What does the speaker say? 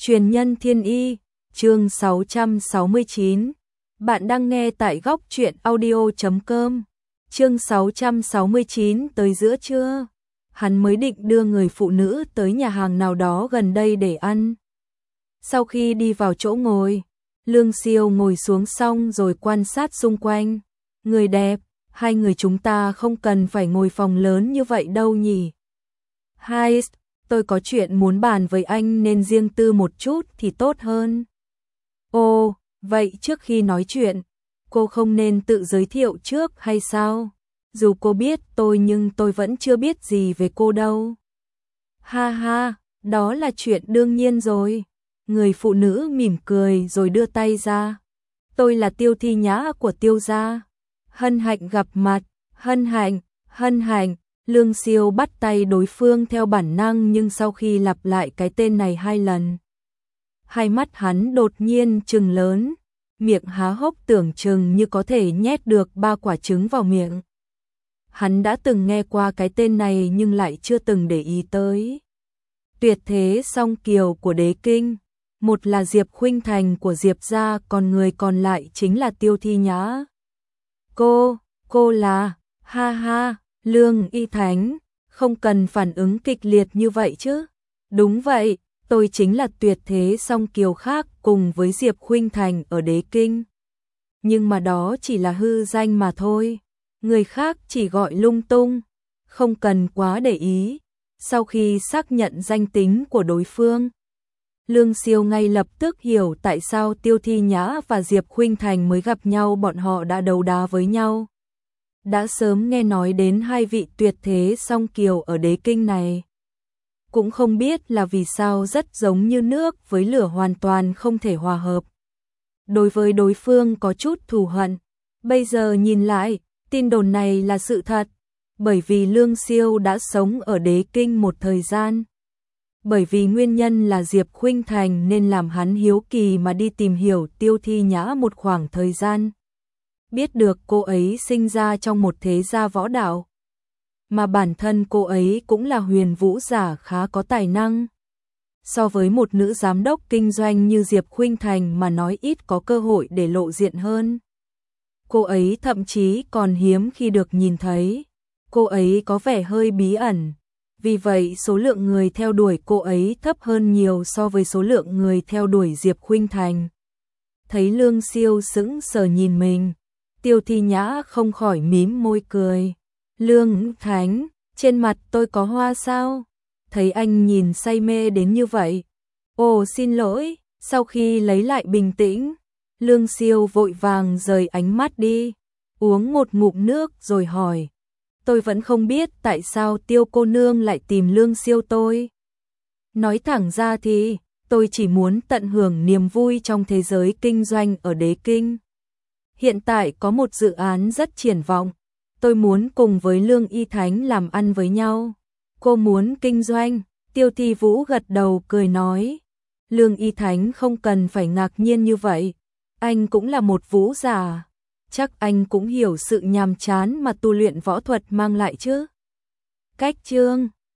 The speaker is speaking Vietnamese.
Truyền nhân thiên y, chương 669. Bạn đang nghe tại góc truyện audio.com. Chương 669 tới giữa trưa. Hắn mới định đưa người phụ nữ tới nhà hàng nào đó gần đây để ăn. Sau khi đi vào chỗ ngồi, Lương Siêu ngồi xuống xong rồi quan sát xung quanh. Người đẹp, hai người chúng ta không cần phải ngồi phòng lớn như vậy đâu nhỉ. Hai, tôi có chuyện muốn bàn với anh nên riêng tư một chút thì tốt hơn. Ồ, vậy trước khi nói chuyện, cô không nên tự giới thiệu trước hay sao? Dù cô biết tôi nhưng tôi vẫn chưa biết gì về cô đâu. Ha ha, đó là chuyện đương nhiên rồi. Người phụ nữ mỉm cười rồi đưa tay ra. Tôi là Tiêu Thi Nhã của Tiêu gia. Hân hạnh gặp mặt, hân hạnh. Lương Siêu bắt tay đối phương theo bản năng nhưng sau khi lặp lại cái tên này 2 lần, hai mắt hắn đột nhiên trừng lớn, miệng há hốc tưởng chừng như có thể nhét được 3 quả trứng vào miệng. Hắn đã từng nghe qua cái tên này nhưng lại chưa từng để ý tới. Tuyệt thế song kiều của Đế Kinh, một là Diệp Khuynh Thành của Diệp gia, còn người còn lại chính là Tiêu Thi Nhã. Cô là, ha ha. Lương Y Thánh, không cần phản ứng kịch liệt như vậy chứ. Đúng vậy, tôi chính là tuyệt thế song kiều khác cùng với Diệp Khuynh Thành ở Đế Kinh. Nhưng mà đó chỉ là hư danh mà thôi. Người khác chỉ gọi lung tung, không cần quá để ý. Sau khi xác nhận danh tính của đối phương, Lương Siêu ngay lập tức hiểu tại sao Tiêu Thi Nhã và Diệp Khuynh Thành mới gặp nhau, bọn họ đã đấu đá với nhau. Đã sớm nghe nói đến hai vị tuyệt thế song kiều ở Đế Kinh này. Cũng không biết là vì sao rất giống như nước với lửa, hoàn toàn không thể hòa hợp. Đối với đối phương có chút thù hận. Bây giờ nhìn lại, tin đồn này là sự thật. Bởi vì Lương Siêu đã sống ở Đế Kinh một thời gian. Bởi vì nguyên nhân là Diệp Khuynh Thành nên làm hắn hiếu kỳ mà đi tìm hiểu Tiêu Thi Nhã một khoảng thời gian. Biết được cô ấy sinh ra trong một thế gia võ đạo, mà bản thân cô ấy cũng là huyền vũ giả khá có tài năng. So với một nữ giám đốc kinh doanh như Diệp Khuynh Thành mà nói ít có cơ hội để lộ diện hơn. Cô ấy thậm chí còn hiếm khi được nhìn thấy. Cô ấy có vẻ hơi bí ẩn. Vì vậy số lượng người theo đuổi cô ấy thấp hơn nhiều so với số lượng người theo đuổi Diệp Khuynh Thành. Thấy Lương Siêu sững sờ nhìn mình, Tiêu Thi Nhã không khỏi mím môi cười. Lương Thánh, trên mặt tôi có hoa sao? Thấy anh nhìn say mê đến như vậy. Ồ, xin lỗi. Sau khi lấy lại bình tĩnh, Lương Siêu vội vàng rời ánh mắt đi, uống một ngụm nước rồi hỏi. Tôi vẫn không biết tại sao Tiêu cô nương lại tìm Lương Siêu tôi. Nói thẳng ra thì, tôi chỉ muốn tận hưởng niềm vui trong thế giới kinh doanh ở Đế Kinh. Hiện tại có một dự án rất triển vọng, tôi muốn cùng với Lương Y Thánh làm ăn với nhau. Cô muốn kinh doanh? Tiêu Thi Vũ gật đầu cười nói. Lương Y Thánh không cần phải ngạc nhiên như vậy, anh cũng là một vũ giả, chắc anh cũng hiểu sự nhàm chán mà tu luyện võ thuật mang lại chứ. Cách chương